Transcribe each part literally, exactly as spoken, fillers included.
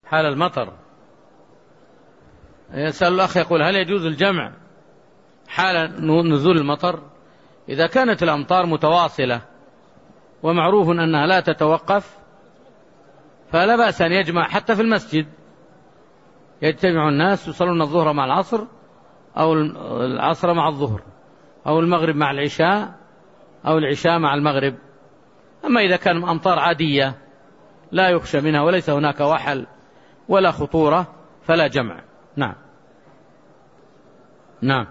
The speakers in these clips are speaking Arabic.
حال المطر. يسأل الأخ يقول: هل يجوز الجمع حال نزول المطر؟ إذا كانت الأمطار متواصلة ومعروف أنها لا تتوقف فلا بأس أن يجمع حتى في المسجد، يجتمع الناس يصلون الظهر مع العصر أو العصر مع الظهر أو المغرب مع العشاء أو العشاء مع المغرب. أما إذا كان أمطار عادية لا يخشى منها وليس هناك وحل ولا خطورة فلا جمع. نعم نعم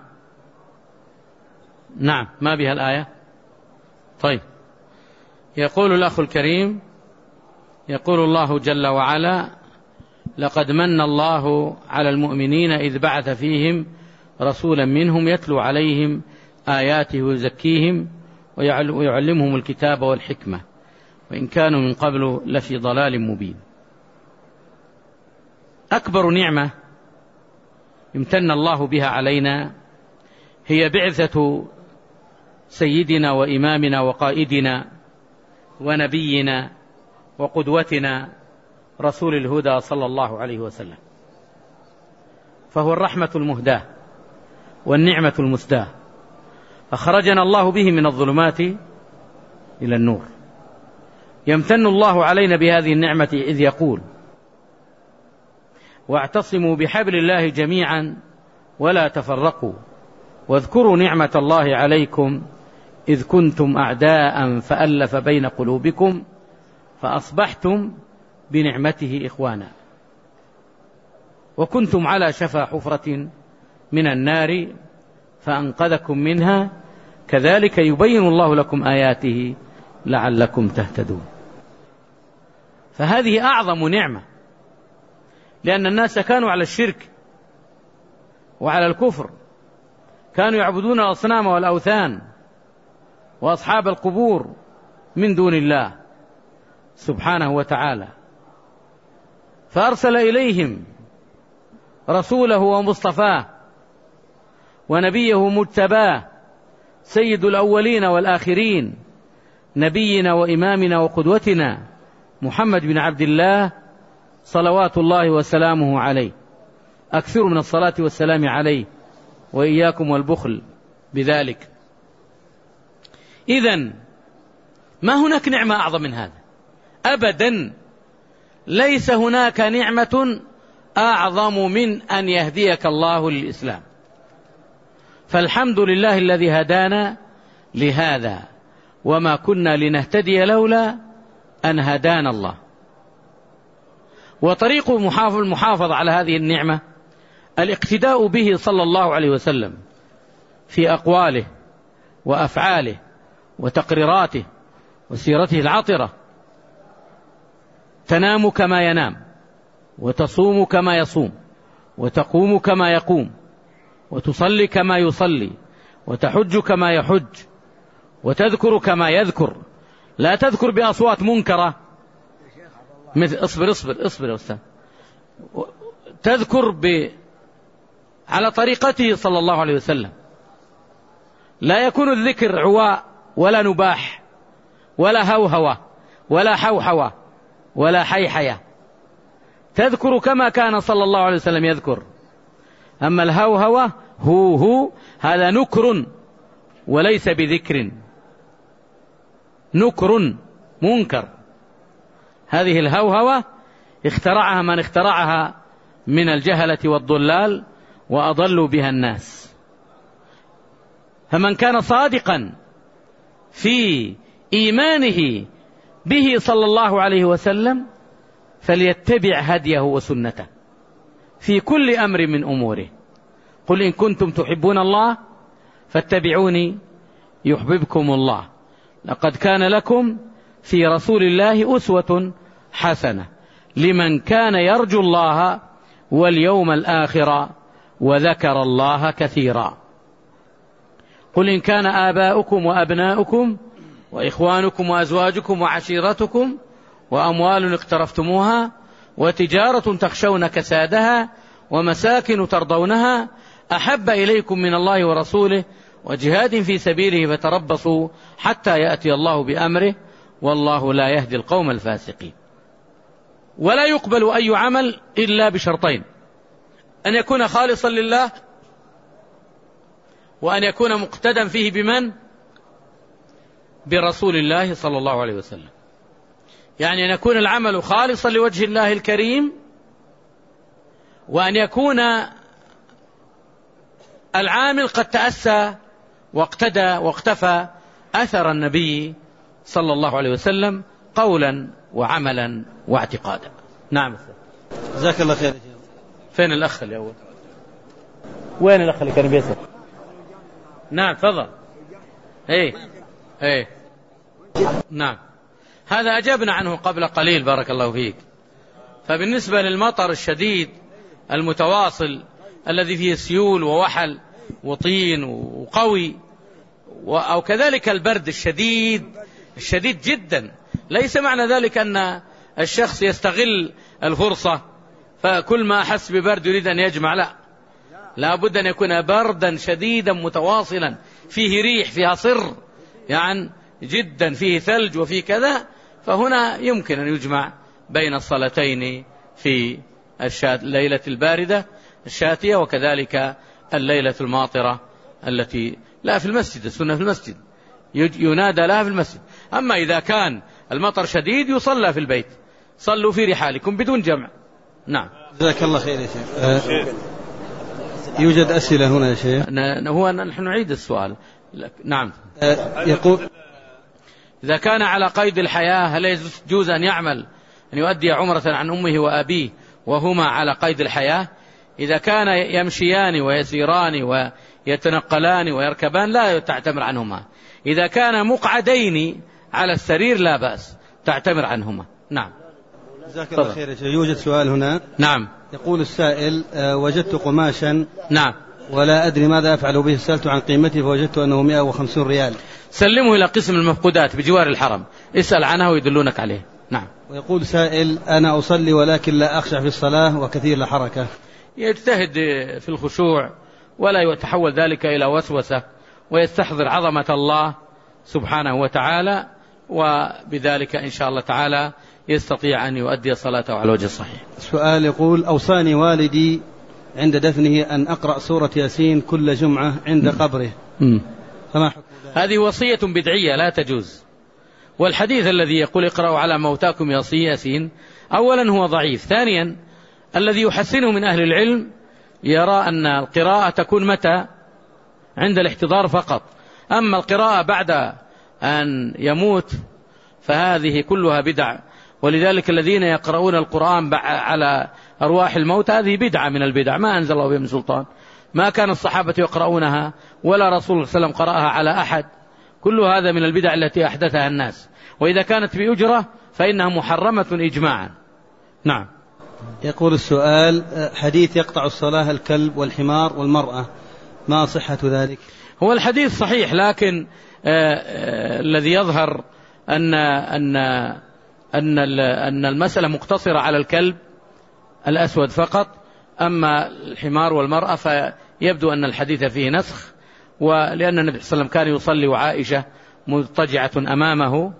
نعم ما بها الآية. طيب، يقول الأخ الكريم: يقول الله جل وعلا: لقد من الله على المؤمنين إذ بعث فيهم رسولا منهم يتلو عليهم آياته ويزكيهم ويعلمهم الكتاب والحكمة وإن كانوا من قبل لفي ضلال مبين. أكبر نعمة امتن الله بها علينا هي بعثة سيدنا وإمامنا وقائدنا ونبينا وقدوتنا رسول الهدى صلى الله عليه وسلم، فهو الرحمة المهداة والنعمة المسداة، أخرجنا الله به من الظلمات إلى النور. يمتن الله علينا بهذه النعمة إذ يقول: واعتصموا بحبل الله جميعا ولا تفرقوا واذكروا نعمة الله عليكم إذ كنتم أعداء فألف بين قلوبكم فأصبحتم بنعمته إخوانا وكنتم على شفا حفرة من النار فأنقذكم منها كذلك يبين الله لكم آياته لعلكم تهتدون. فهذه أعظم نعمة، لأن الناس كانوا على الشرك وعلى الكفر، كانوا يعبدون الأصنام والأوثان وأصحاب القبور من دون الله سبحانه وتعالى، فأرسل إليهم رسوله ومصطفاه ونبيه مجتباه سيد الأولين والآخرين نبينا وإمامنا وقدوتنا محمد بن عبد الله صلوات الله وسلامه عليه. أكثر من الصلاة والسلام عليه وإياكم والبخل بذلك. إذن ما هناك نعمة أعظم من هذا أبدا، ليس هناك نعمة أعظم من أن يهديك الله للإسلام، فالحمد لله الذي هدانا لهذا وما كنا لنهتدي لولا أن هدانا الله. وطريق المحافظة على هذه النعمة الاقتداء به صلى الله عليه وسلم في أقواله وأفعاله وتقريراته وسيرته العطرة. تنام كما ينام وتصوم كما يصوم وتقوم كما يقوم وتصلي كما يصلي وتحج كما يحج وتذكر كما يذكر، لا تذكر بأصوات منكرة مثل اصبر اصبر اصبر يا أستاذ، تذكر ب... على طريقته صلى الله عليه وسلم. لا يكون الذكر عواء ولا نباح ولا هوهوة ولا حوحوة ولا حيحية، تذكر كما كان صلى الله عليه وسلم يذكر. أما الهوهوة هو هو هذا نكر وليس بذكر، نكر منكر. هذه الهوهوة اخترعها من اخترعها من الجهلة والضلال وأضلوا بها الناس. فمن كان صادقا في إيمانه به صلى الله عليه وسلم فليتبع هديه وسنته في كل أمر من أموره. قل إن كنتم تحبون الله فاتبعوني يحببكم الله، لقد كان لكم في رسول الله أسوة حسنة لمن كان يرجو الله واليوم الآخر وذكر الله كثيرا. قل إن كان آباؤكم وأبناؤكم وإخوانكم وأزواجكم وعشيرتكم وأموال اقترفتموها وتجارة تخشون كسادها ومساكن ترضونها أحب إليكم من الله ورسوله وجهاد في سبيله فتربصوا حتى يأتي الله بأمره والله لا يهدي القوم الفاسقين. ولا يقبل أي عمل إلا بشرطين: أن يكون خالصا لله، وأن يكون مقتدا فيه بمن؟ برسول الله صلى الله عليه وسلم. يعني أن يكون العمل خالصا لوجه الله الكريم، وأن يكون العامل قد تأسى واقتدى واقتفى أثر النبي صلى الله عليه وسلم قولا وعملا واعتقادا. نعم. جزاك الله خير. فين الأخ الأول؟ وين الأخ اللي كان بيسأل؟ نعم تفضل. ايه ايه نعم، هذا أجبنا عنه قبل قليل بارك الله فيك. فبالنسبة للمطر الشديد المتواصل الذي فيه سيول ووحل وطين وقوي، أو كذلك البرد الشديد الشديد جدا، ليس معنى ذلك أن الشخص يستغل الفرصة فكل ما أحس ببرد يريد أن يجمع، لا، لا بد أن يكون بردا شديدا متواصلا فيه ريح فيها صر يعني جدا، فيه ثلج وفيه كذا، فهنا يمكن أن يجمع بين الصلاتين في الليلة الباردة الشاتية وكذلك الليلة الماطرة التي لا في المسجد، السنة في المسجد ينادى لها في المسجد. أما إذا كان المطر شديد يصلى في البيت، صلوا في رحالكم بدون جمع. نعم. جزاك الله خير يا شيخ. أه يوجد أسئلة هنا يا شيخ. هو نحن نعيد السؤال. نعم. أه يقول: إذا كان على قيد الحياة هل يجوز أن يعمل أن يؤدي عمرة عن أمه وأبيه وهما على قيد الحياة؟ إذا كان يمشيان ويسيران ويتنقلان ويركبان لا تعتمر عنهما. إذا كان مقعدين على السرير لا بأس تعتمر عنهما. نعم. جزاك الله خير. يوجد سؤال هنا. نعم. يقول السائل: أه وجدت قماشا نعم ولا أدري ماذا أفعل به، سألت عن قيمته فوجدت أنه مئة وخمسين ريال. سلمه إلى قسم المفقودات بجوار الحرم، اسأل عنها ويدلونك عليه. نعم. ويقول سائل: أنا أصلي ولكن لا أخشع في الصلاة وكثير الحركة. يجتهد في الخشوع ولا يتحول ذلك إلى وسوسة، ويستحضر عظمة الله سبحانه وتعالى، وبذلك إن شاء الله تعالى يستطيع أن يؤدي صلاته على الوجه الصحيح. السؤال يقول: أوصاني والدي عند دفنه أن أقرأ سورة ياسين كل جمعة عند قبره، فما حكم ذلك؟ هذه وصية بدعية لا تجوز. والحديث الذي يقول اقرأوا على موتاكم ياسين أولا هو ضعيف. ثانيا الذي يحسنه من أهل العلم يرى أن القراءة تكون متى؟ عند الاحتضار فقط. أما القراءة بعد أن يموت فهذه كلها بدع. ولذلك الذين يقرؤون القرآن على أرواح الموت هذه بدعة من البدع ما أنزل الله بها من سلطان. ما كان الصحابة يقرؤونها ولا رسول الله صلى الله عليه وسلم قرأها على أحد. كل هذا من البدع التي أحدثها الناس، وإذا كانت بأجرة فإنها محرمة إجماعا. نعم. يقول السؤال: حديث يقطع الصلاة الكلب والحمار والمرأة، ما صحة ذلك؟ هو الحديث صحيح، لكن آآ آآ الذي يظهر أن أن أن أن المسألة مقتصرة على الكلب الأسود فقط. أما الحمار والمرأة فيبدو أن الحديث فيه نسخ، ولأن النبي صلى الله عليه وسلم كان يصلي وعائشة مضطجعة أمامه،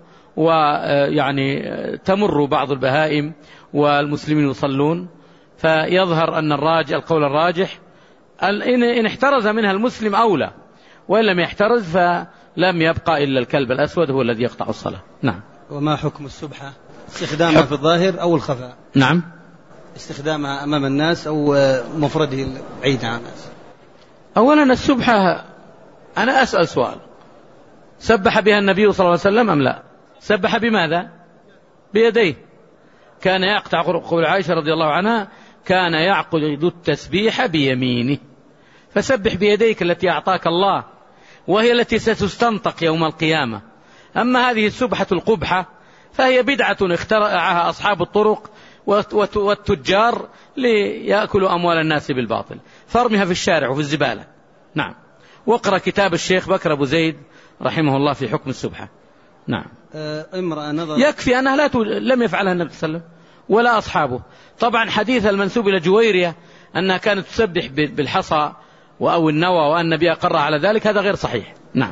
ويعني تمر بعض البهائم والمسلمين يصلون، فيظهر أن الراجح القول الراجح إن احترز منها المسلم أولى، وإن لم يحترز فلم يبقى إلا الكلب الأسود هو الذي يقطع الصلاة. نعم. وما حكم السبحة؟ استخدامها في الظاهر أو الخفاء؟ نعم. استخدامها أمام الناس أو مفرده بعيد عن الناس؟ أولا السبحة أنا أسأل سؤال: سبح بها النبي صلى الله عليه وسلم أم لا؟ سبح بماذا؟ بيديه. كان يقطع قول عائشة رضي الله عنها كان يعقد التسبيح بيمينه. فسبح بيديك التي أعطاك الله، وهي التي ستستنطق يوم القيامة. أما هذه السبحة القبحة فهي بدعة اخترعها أصحاب الطرق والتجار ليأكلوا أموال الناس بالباطل، فارمها في الشارع وفي الزبالة. نعم. واقرأ كتاب الشيخ بكر أبو زيد رحمه الله في حكم السبحة. نعم. امرأة نظر يكفي أنها لا ت... لم يفعلها النبي صلى الله عليه وسلم ولا أصحابه. طبعا حديث المنسوب إلى جويرية أنها كانت تسبح بالحصى أو النوى وأن النبي أقر على ذلك هذا غير صحيح. نعم.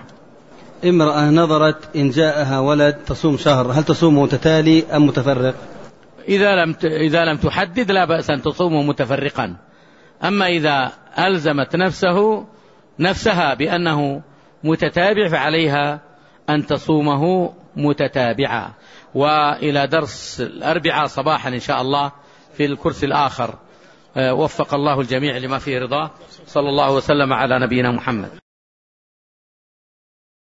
امرأة نظرت إن جاءها ولد تصوم شهر، هل تصوم متتالي أم متفرق؟ إذا لم إذا لم تحدد لا بأس أن تصومه متفرقا. أما إذا ألزمت نفسه نفسها بأنه متتابع فعليها أن تصومه متتابعا. وإلى درس الأربعاء صباحا إن شاء الله في الكرسي الآخر. وفق الله الجميع لما فيه رضاه. صلى الله وسلم على نبينا محمد.